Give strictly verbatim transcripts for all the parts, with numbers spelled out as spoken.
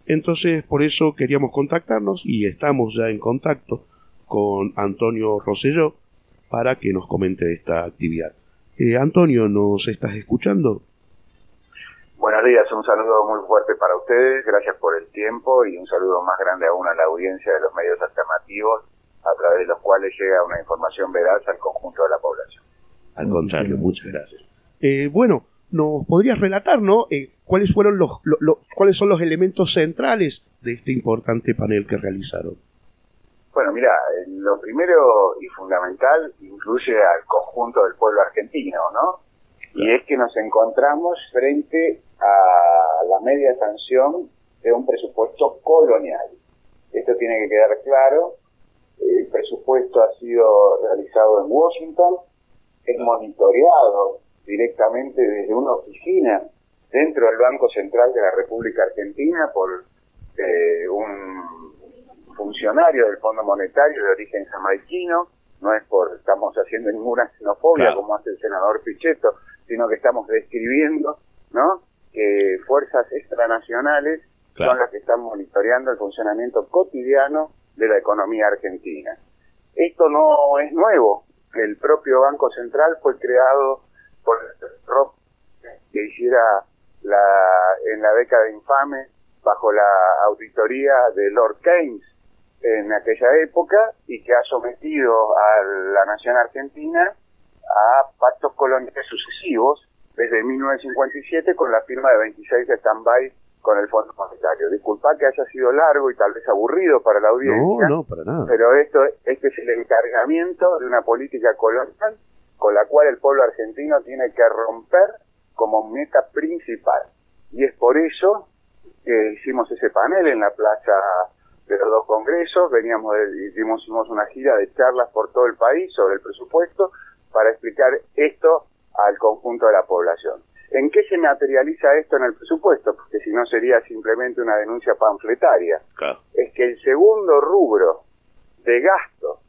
Entonces, por eso queríamos contactarnos y estamos ya en contacto con Antonio Rosselló para que nos comente esta actividad. Eh, Antonio, ¿nos estás escuchando? Buenos días, un saludo muy fuerte para ustedes, gracias por el tiempo y un saludo más grande aún a la audiencia de los medios alternativos a través de los cuales llega una información veraz al conjunto de la población. Al contrario, muchas gracias. Eh, bueno, ¿nos podrías relatar, no? Eh, ¿cuáles fueron los, lo, lo, cuáles son los elementos centrales de este importante panel que realizaron? Bueno, mira, lo primero y fundamental incluye al conjunto del pueblo argentino, ¿no? Y es que nos encontramos frente a la media sanción de un presupuesto colonial. Esto tiene que quedar claro. El presupuesto ha sido realizado en Washington, es monitoreado directamente desde una oficina dentro del Banco Central de la República Argentina por eh, un funcionario del Fondo Monetario de origen jamaiquino. No es por estamos haciendo ninguna xenofobia, claro, como hace el senador Pichetto, sino que estamos describiendo, ¿no?, que fuerzas extranacionales, claro, son las que están monitoreando el funcionamiento cotidiano de la economía argentina. Esto no es nuevo. El propio Banco Central fue creado por Rock, que hiciera la, en la década infame bajo la auditoría de Lord Keynes en aquella época, y que ha sometido a la nación argentina a pactos coloniales sucesivos desde mil novecientos cincuenta y siete con la firma de veintiséis de stand-by con el Fondo Monetario. Disculpa que haya sido largo y tal vez aburrido para la audiencia. No, no, para nada. Pero esto, este es el encargamiento de una política colonial con la cual el pueblo argentino tiene que romper como meta principal. Y es por eso que hicimos ese panel en la plaza de los dos congresos. Veníamos de, hicimos, hicimos una gira de charlas por todo el país sobre el presupuesto para explicar esto al conjunto de la población. ¿En qué se materializa esto en el presupuesto? Porque si no sería simplemente una denuncia panfletaria. Claro. Es que el segundo rubro de gasto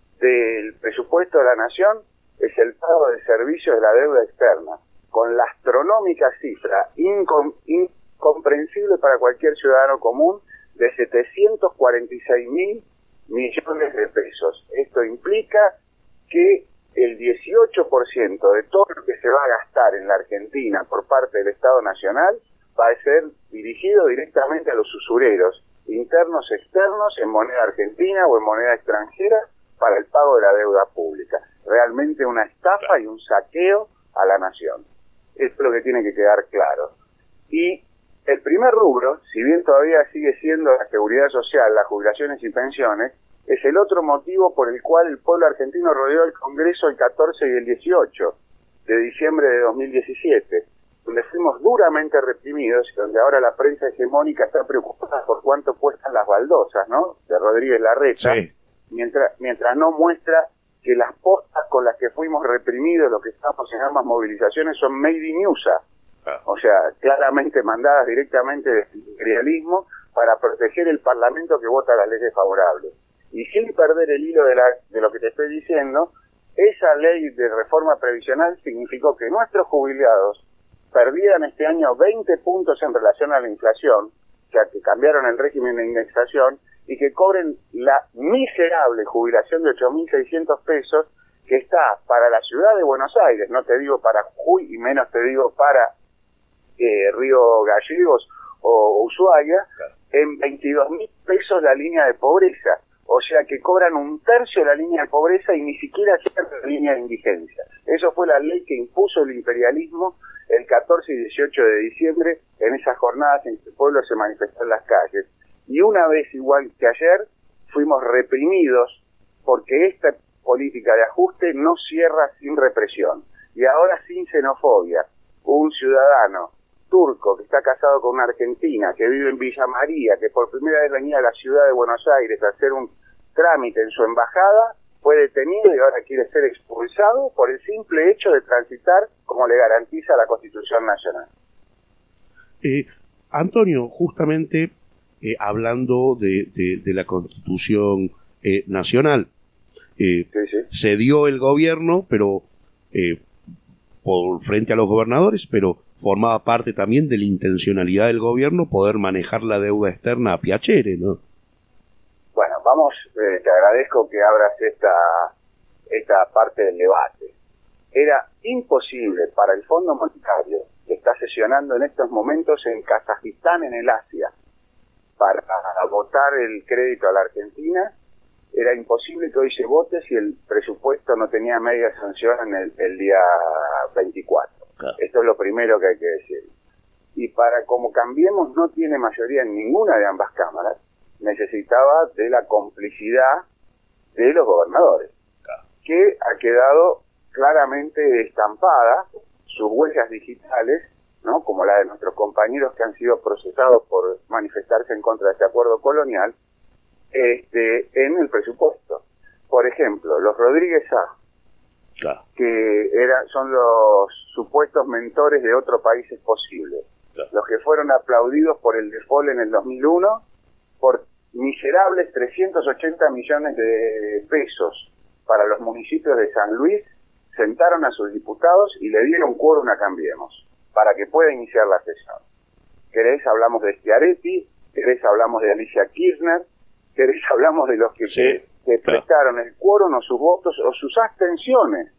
del presupuesto de la Nación es el pago de servicios de la deuda externa, con la astronómica cifra incom incomprensible para cualquier ciudadano común de setecientos cuarenta y seis mil millones de pesos. Esto implica que el dieciocho por ciento de todo lo que se va a gastar en la Argentina por parte del Estado Nacional va a ser dirigido directamente a los usureros, internos, externos, en moneda argentina o en moneda extranjera, para el pago de la deuda pública. Realmente una estafa y un saqueo a la nación. Esto es lo que tiene que quedar claro. Y el primer rubro, si bien todavía sigue siendo la seguridad social, las jubilaciones y pensiones, es el otro motivo por el cual el pueblo argentino rodeó el Congreso el catorce y el dieciocho de diciembre de dos mil diecisiete, donde fuimos duramente reprimidos y donde ahora la prensa hegemónica está preocupada por cuánto cuestan las baldosas, ¿no?, de Rodríguez Larreta, sí, mientras, mientras no muestra que las postas con las que fuimos reprimidos, lo que estamos en ambas movilizaciones, son made in U S A, ah. o sea, claramente mandadas directamente del imperialismo para proteger el Parlamento que vota las leyes favorables. Y sin perder el hilo de, la, de lo que te estoy diciendo, esa ley de reforma previsional significó que nuestros jubilados perdieran este año veinte puntos en relación a la inflación, o sea, que cambiaron el régimen de indexación, y que cobren la miserable jubilación de ocho mil seiscientos pesos, que está para la ciudad de Buenos Aires, no te digo para Jujuy y menos te digo para eh, Río Gallegos o Ushuaia, claro, en veintidós mil pesos la línea de pobreza. O sea que cobran un tercio de la línea de pobreza y ni siquiera llegan a la línea de indigencia. Eso fue la ley que impuso el imperialismo el catorce y dieciocho de diciembre, en esas jornadas en que el pueblo se manifestó en las calles. Y una vez, igual que ayer, fuimos reprimidos porque esta política de ajuste no cierra sin represión. Y ahora sin xenofobia, un ciudadano turco que está casado con una argentina, que vive en Villa María, que por primera vez venía a la ciudad de Buenos Aires a hacer un trámite en su embajada, fue detenido y ahora quiere ser expulsado por el simple hecho de transitar como le garantiza la Constitución Nacional. Eh, Antonio, justamente eh, hablando de, de, de la Constitución eh, Nacional, eh, sí, sí. se dio el gobierno, pero eh, por frente a los gobernadores, pero formaba parte también de la intencionalidad del gobierno poder manejar la deuda externa a piacere, ¿no? Bueno, vamos, eh, te agradezco que abras esta, esta parte del debate. Era imposible para el Fondo Monetario, que está sesionando en estos momentos en Kazajistán, en el Asia, para votar el crédito a la Argentina, era imposible que hoy se vote si el presupuesto no tenía media sanción en el, el día veinticuatro. Claro. Esto es lo primero que hay que decir. Y para como Cambiemos no tiene mayoría en ninguna de ambas cámaras, necesitaba de la complicidad de los gobernadores, claro, que ha quedado claramente estampada, sus huellas digitales, ¿no?, como la de nuestros compañeros que han sido procesados por manifestarse en contra de este acuerdo colonial, este, en el presupuesto. Por ejemplo, los Rodríguez A, claro, que era, son los supuestos mentores de otro países posible, claro, los que fueron aplaudidos por el default en el dos mil uno por miserables trescientos ochenta millones de pesos para los municipios de San Luis, sentaron a sus diputados y le dieron quórum a Cambiemos para que pueda iniciar la sesión. ¿Querés? Hablamos de Schiaretti, ¿querés? Hablamos de Alicia Kirchner, ¿querés? Hablamos de los que, sí, que, que claro, prestaron el quórum o sus votos o sus abstenciones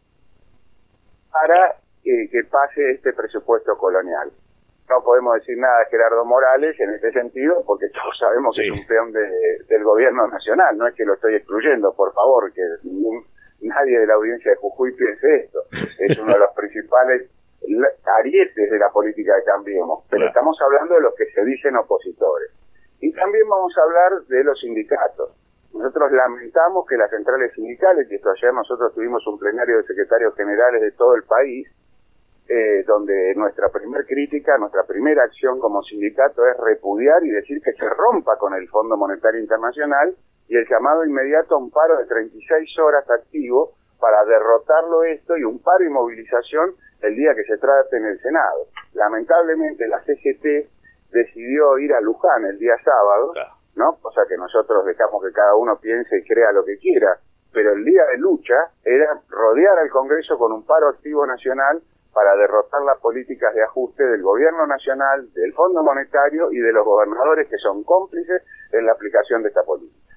para eh, que pase este presupuesto colonial. No podemos decir nada de Gerardo Morales en este sentido, porque todos sabemos, sí, que es un peón de, del gobierno nacional. No es que lo estoy excluyendo, por favor, que ningún, nadie de la audiencia de Jujuy piense esto. Es uno de los principales arietes de la política de Cambiemos. Pero claro, estamos hablando de los que se dicen opositores. Y también vamos a hablar de los sindicatos. Nosotros lamentamos que las centrales sindicales, y esto ayer nosotros tuvimos un plenario de secretarios generales de todo el país, Eh, donde nuestra primer crítica, nuestra primera acción como sindicato es repudiar y decir que se rompa con el Fondo Monetario Internacional y el llamado inmediato a un paro de treinta y seis horas activo para derrotarlo esto y un paro y movilización el día que se trate en el Senado. Lamentablemente la C G T decidió ir a Luján el día sábado, ¿no? Cosa que nosotros dejamos que cada uno piense y crea lo que quiera, pero el día de lucha era rodear al Congreso con un paro activo nacional para derrotar las políticas de ajuste del gobierno nacional, del Fondo Monetario y de los gobernadores que son cómplices en la aplicación de esta política.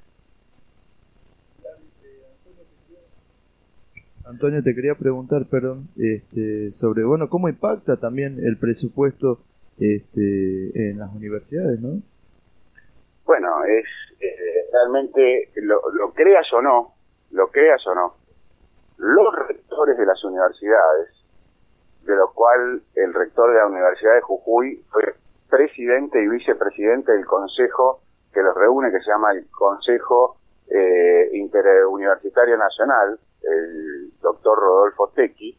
Antonio, te quería preguntar, perdón, este, sobre, bueno, ¿cómo impacta también el presupuesto este, en las universidades, no? Bueno, es eh, realmente, lo, lo creas o no, lo creas o no, los rectores de las universidades, de lo cual el rector de la Universidad de Jujuy fue presidente y vicepresidente del consejo que los reúne, que se llama el Consejo eh, Interuniversitario Nacional, el doctor Rodolfo Tequi.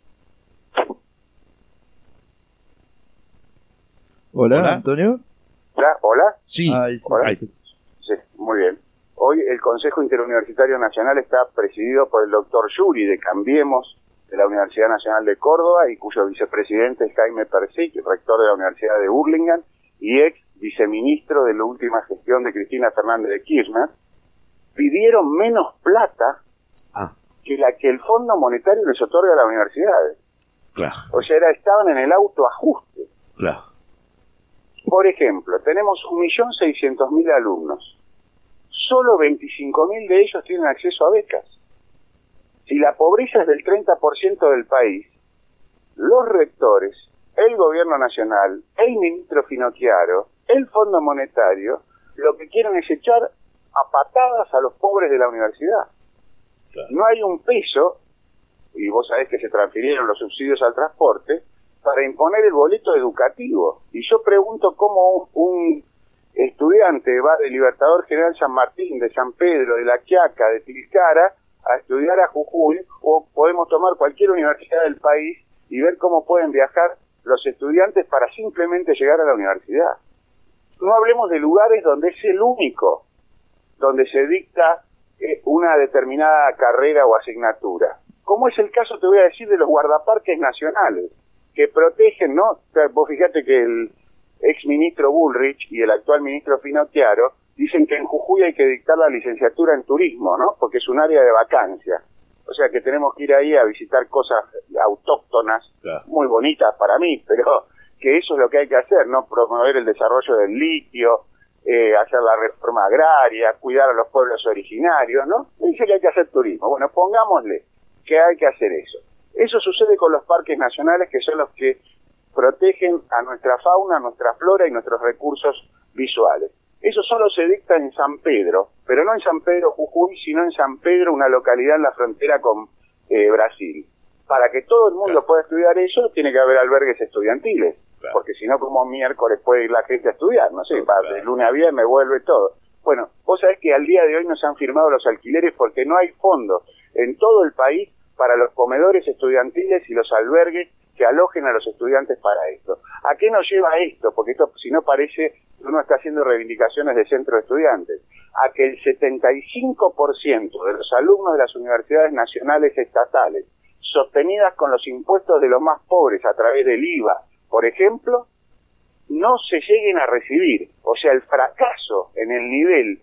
Hola, Hola. Antonio. ¿Hola? ¿Hola? Sí. Ay, sí. ¿Hola? Sí, muy bien. Hoy el Consejo Interuniversitario Nacional está presidido por el doctor Yuri de Cambiemos, de la Universidad Nacional de Córdoba, y cuyo vicepresidente es Jaime Persic, rector de la Universidad de Burlingame y ex viceministro de la última gestión de Cristina Fernández de Kirchner. Pidieron menos plata ah. que la que el Fondo Monetario les otorga a las universidades. Claro. O sea, era, estaban en el autoajuste. Claro. Por ejemplo, tenemos un millón seiscientos mil alumnos. Solo veinticinco mil de ellos tienen acceso a becas. Si la pobreza es del treinta por ciento del país, los rectores, el gobierno nacional, el ministro Finocchiaro, el Fondo Monetario, lo que quieren es echar a patadas a los pobres de la universidad. Claro. No hay un peso, y vos sabés que se transfirieron los subsidios al transporte, para imponer el boleto educativo. Y yo pregunto cómo un, un estudiante va de Libertador General San Martín, de San Pedro, de La Quiaca, de Tilcara, a estudiar a Jujuy, o podemos tomar cualquier universidad del país y ver cómo pueden viajar los estudiantes para simplemente llegar a la universidad. No hablemos de lugares donde es el único, donde se dicta eh, una determinada carrera o asignatura. Como es el caso, te voy a decir, de los guardaparques nacionales, que protegen, ¿no? O sea, vos fíjate que el ex ministro Bullrich y el actual ministro Finocchiaro dicen que en Jujuy hay que dictar la licenciatura en turismo, ¿no? Porque es un área de vacancia. O sea que tenemos que ir ahí a visitar cosas autóctonas, claro, muy bonitas para mí, pero que eso es lo que hay que hacer, no promover el desarrollo del litio, eh, hacer la reforma agraria, cuidar a los pueblos originarios, ¿no? Dice que hay que hacer turismo. Bueno, pongámosle que hay que hacer eso. Eso sucede con los parques nacionales, que son los que protegen a nuestra fauna, a nuestra flora y nuestros recursos visuales. Eso solo se dicta en San Pedro, pero no en San Pedro Jujuy, sino en San Pedro, una localidad en la frontera con eh, Brasil. Para que todo el mundo claro. pueda estudiar eso, tiene que haber albergues estudiantiles, claro. porque si no, como miércoles puede ir la gente a estudiar, no sé, claro. de lunes a viernes vuelve todo. Bueno, vos sabés que al día de hoy no se han firmado los alquileres porque no hay fondos en todo el país para los comedores estudiantiles y los albergues que alojen a los estudiantes para esto. ¿A qué nos lleva esto? Porque esto, si no, parece que uno está haciendo reivindicaciones de centro de estudiantes. A que el setenta y cinco por ciento de los alumnos de las universidades nacionales estatales, sostenidas con los impuestos de los más pobres a través del I V A, por ejemplo, no se lleguen a recibir. O sea, el fracaso en el nivel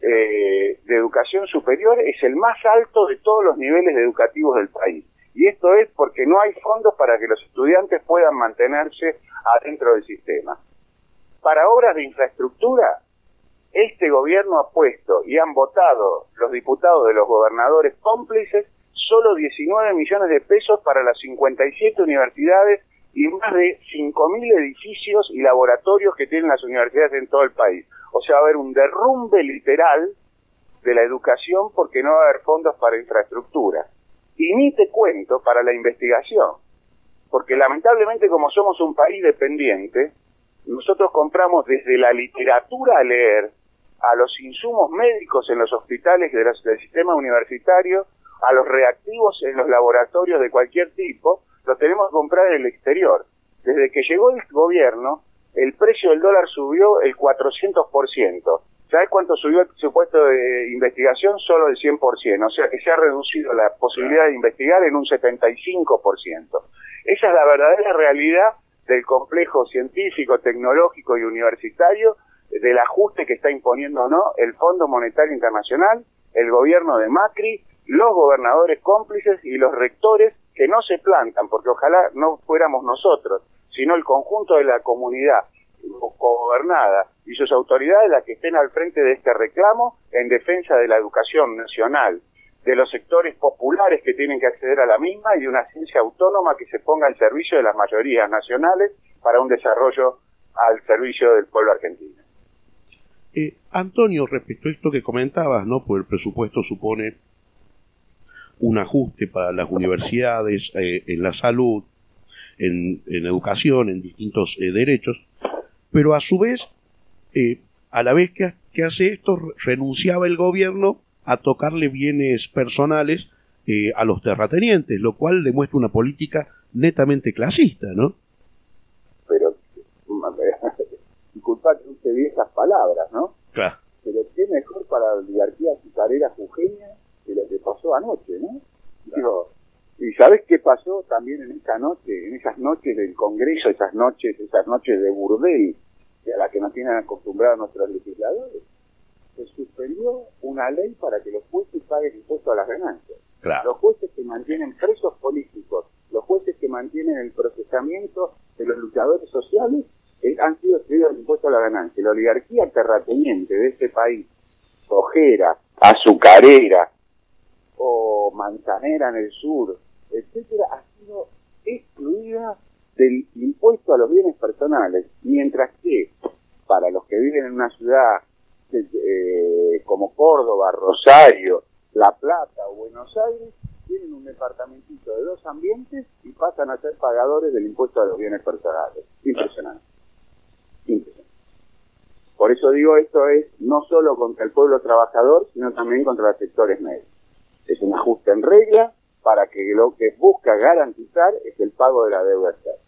eh, de educación superior es el más alto de todos los niveles educativos del país. Y esto es porque no hay fondos para que los estudiantes puedan mantenerse adentro del sistema. Para obras de infraestructura, este gobierno ha puesto y han votado los diputados de los gobernadores cómplices solo diecinueve millones de pesos para las cincuenta y siete universidades y más de cinco mil edificios y laboratorios que tienen las universidades en todo el país. O sea, va a haber un derrumbe literal de la educación porque no va a haber fondos para infraestructura. Y ni te cuento para la investigación, porque lamentablemente como somos un país dependiente, nosotros compramos desde la literatura a leer, a los insumos médicos en los hospitales de los, del sistema universitario, a los reactivos en los laboratorios de cualquier tipo, los tenemos que comprar en el exterior. Desde que llegó el gobierno, el precio del dólar subió el cuatrocientos por ciento. ¿Sabes cuánto subió el presupuesto de investigación? Solo el cien por ciento. O sea que se ha reducido la posibilidad de investigar en un setenta y cinco por ciento. Esa es la verdadera realidad del complejo científico, tecnológico y universitario, del ajuste que está imponiendo o no el Fondo Monetario Internacional, el gobierno de Macri, los gobernadores cómplices y los rectores que no se plantan, porque ojalá no fuéramos nosotros, sino el conjunto de la comunidad gobernada y sus autoridades las que estén al frente de este reclamo en defensa de la educación nacional, de los sectores populares que tienen que acceder a la misma y de una ciencia autónoma que se ponga al servicio de las mayorías nacionales para un desarrollo al servicio del pueblo argentino. Eh, Antonio, respecto a esto que comentabas, ¿no? Pues el presupuesto supone un ajuste para las universidades, eh, en la salud, en, en educación, en distintos eh, derechos, pero a su vez, eh, a la vez que, que hace esto, renunciaba el gobierno a tocarle bienes personales eh, a los terratenientes, lo cual demuestra una política netamente clasista, ¿no? Pero, disculpa que use bien esas palabras, ¿no? Claro. Pero qué mejor para la oligarquía azucarera jujeña que lo que pasó anoche, ¿no? Claro. Digo, ¿y sabes qué pasó también en esta noche, en esas noches del Congreso, esas noches, esas noches de burdel a las que nos tienen acostumbrados nuestros legisladores? Se suspendió una ley para que los jueces paguen impuestos a las ganancias. Claro. Los jueces que mantienen presos políticos, los jueces que mantienen el procesamiento de los luchadores sociales, eh, han sido excluidos del impuesto a la ganancia. La oligarquía terrateniente de este país, sojera, azucarera o manzanera en el sur, etcétera, ha sido excluida del impuesto a los bienes personales, mientras que para los que viven en una ciudad eh, como Córdoba, Rosario, La Plata o Buenos Aires, tienen un departamentito de dos ambientes y pasan a ser pagadores del impuesto a los bienes personales. Impresionante. Impresionante. Por eso digo, esto es no solo contra el pueblo trabajador, sino también contra los sectores medios. Es un ajuste en regla para que lo que busca garantizar es el pago de la deuda externa.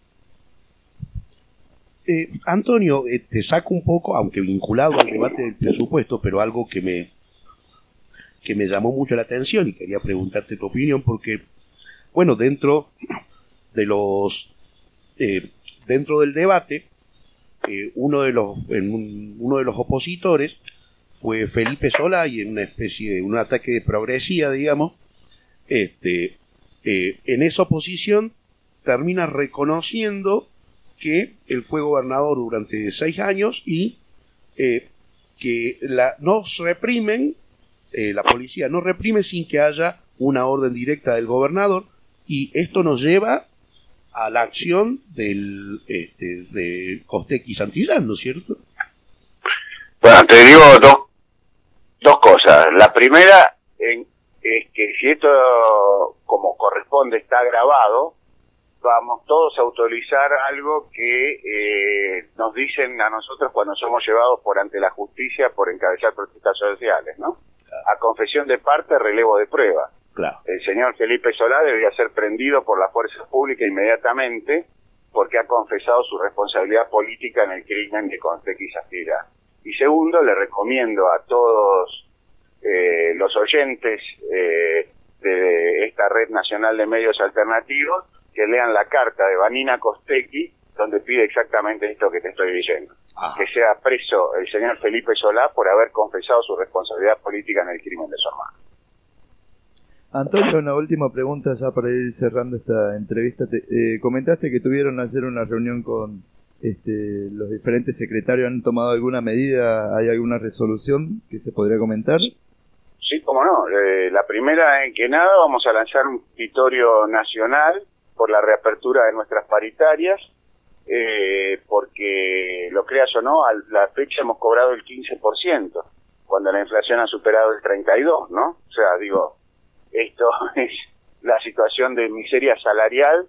Eh, Antonio, eh, te saco un poco, aunque vinculado al debate del presupuesto, pero algo que me que me llamó mucho la atención y quería preguntarte tu opinión, porque, bueno, dentro de los eh, dentro del debate, eh, uno de los en un, uno de los opositores fue Felipe Solá, y en una especie de un ataque de progresía, digamos, este eh, en esa oposición termina reconociendo que él fue gobernador durante seis años y eh, que la, no reprimen, eh, la policía no reprime sin que haya una orden directa del gobernador, y esto nos lleva a la acción del este, de Costecchi Santillán, ¿no es cierto? Bueno, te digo dos, dos cosas. La primera en, es que si esto, como corresponde, está grabado, vamos todos a autorizar algo que eh, nos dicen a nosotros cuando somos llevados por ante la justicia por encabezar protestas sociales, ¿no? Claro. A confesión de parte, relevo de prueba. Claro. El señor Felipe Solá debería ser prendido por la fuerza pública inmediatamente porque ha confesado su responsabilidad política en el crimen de Costecchi Santillán. Y segundo, le recomiendo a todos eh, los oyentes eh, de esta red nacional de medios alternativos que lean la carta de Vanina Costecchi, donde pide exactamente esto que te estoy diciendo. Ajá. Que sea preso el señor Felipe Solá por haber confesado su responsabilidad política en el crimen de su hermano. Antonio, una última pregunta ya para ir cerrando esta entrevista. Te, eh, comentaste que tuvieron ayer una reunión con este, los diferentes secretarios. ¿Han tomado alguna medida? ¿Hay alguna resolución que se podría comentar? Sí, cómo no. Eh, la primera, en que nada, vamos a lanzar un petitorio nacional por la reapertura de nuestras paritarias, eh, porque, lo creas o no, a la fecha hemos cobrado el quince por ciento, cuando la inflación ha superado el treinta y dos por ciento, ¿no? O sea, digo, esto es la situación de miseria salarial,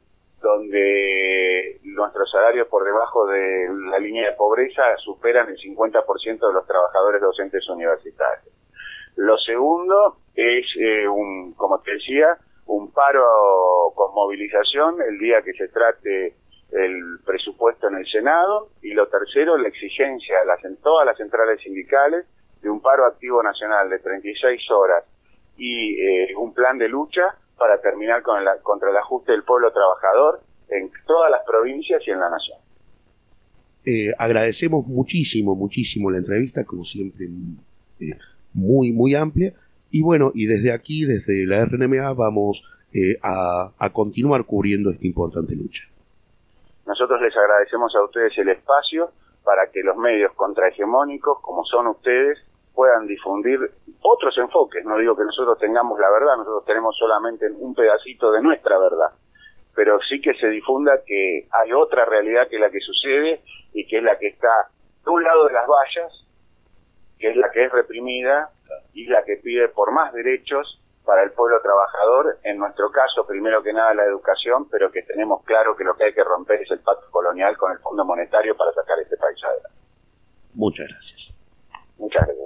donde nuestros salarios por debajo de la línea de pobreza superan el cincuenta por ciento de los trabajadores docentes universitarios. Lo segundo es, eh, un, como te decía, un paro con movilización el día que se trate el presupuesto en el Senado, y lo tercero, la exigencia a las, en todas las centrales sindicales de un paro activo nacional de treinta y seis horas y eh, un plan de lucha para terminar con el, contra el ajuste del pueblo trabajador en todas las provincias y en la nación. Eh, agradecemos muchísimo, muchísimo la entrevista, como siempre, eh, muy, muy amplia. Y bueno, y desde aquí, desde la R N M A, vamos eh, a, a continuar cubriendo esta importante lucha. Nosotros les agradecemos a ustedes el espacio para que los medios contrahegemónicos, como son ustedes, puedan difundir otros enfoques. No digo que nosotros tengamos la verdad, nosotros tenemos solamente un pedacito de nuestra verdad, pero sí que se difunda que hay otra realidad que la que sucede y que es la que está de un lado de las vallas, que es la que es reprimida y la que pide por más derechos para el pueblo trabajador, en nuestro caso, primero que nada, la educación, pero que tenemos claro que lo que hay que romper es el pacto colonial con el Fondo Monetario para sacar este país adelante. Muchas gracias. Muchas gracias.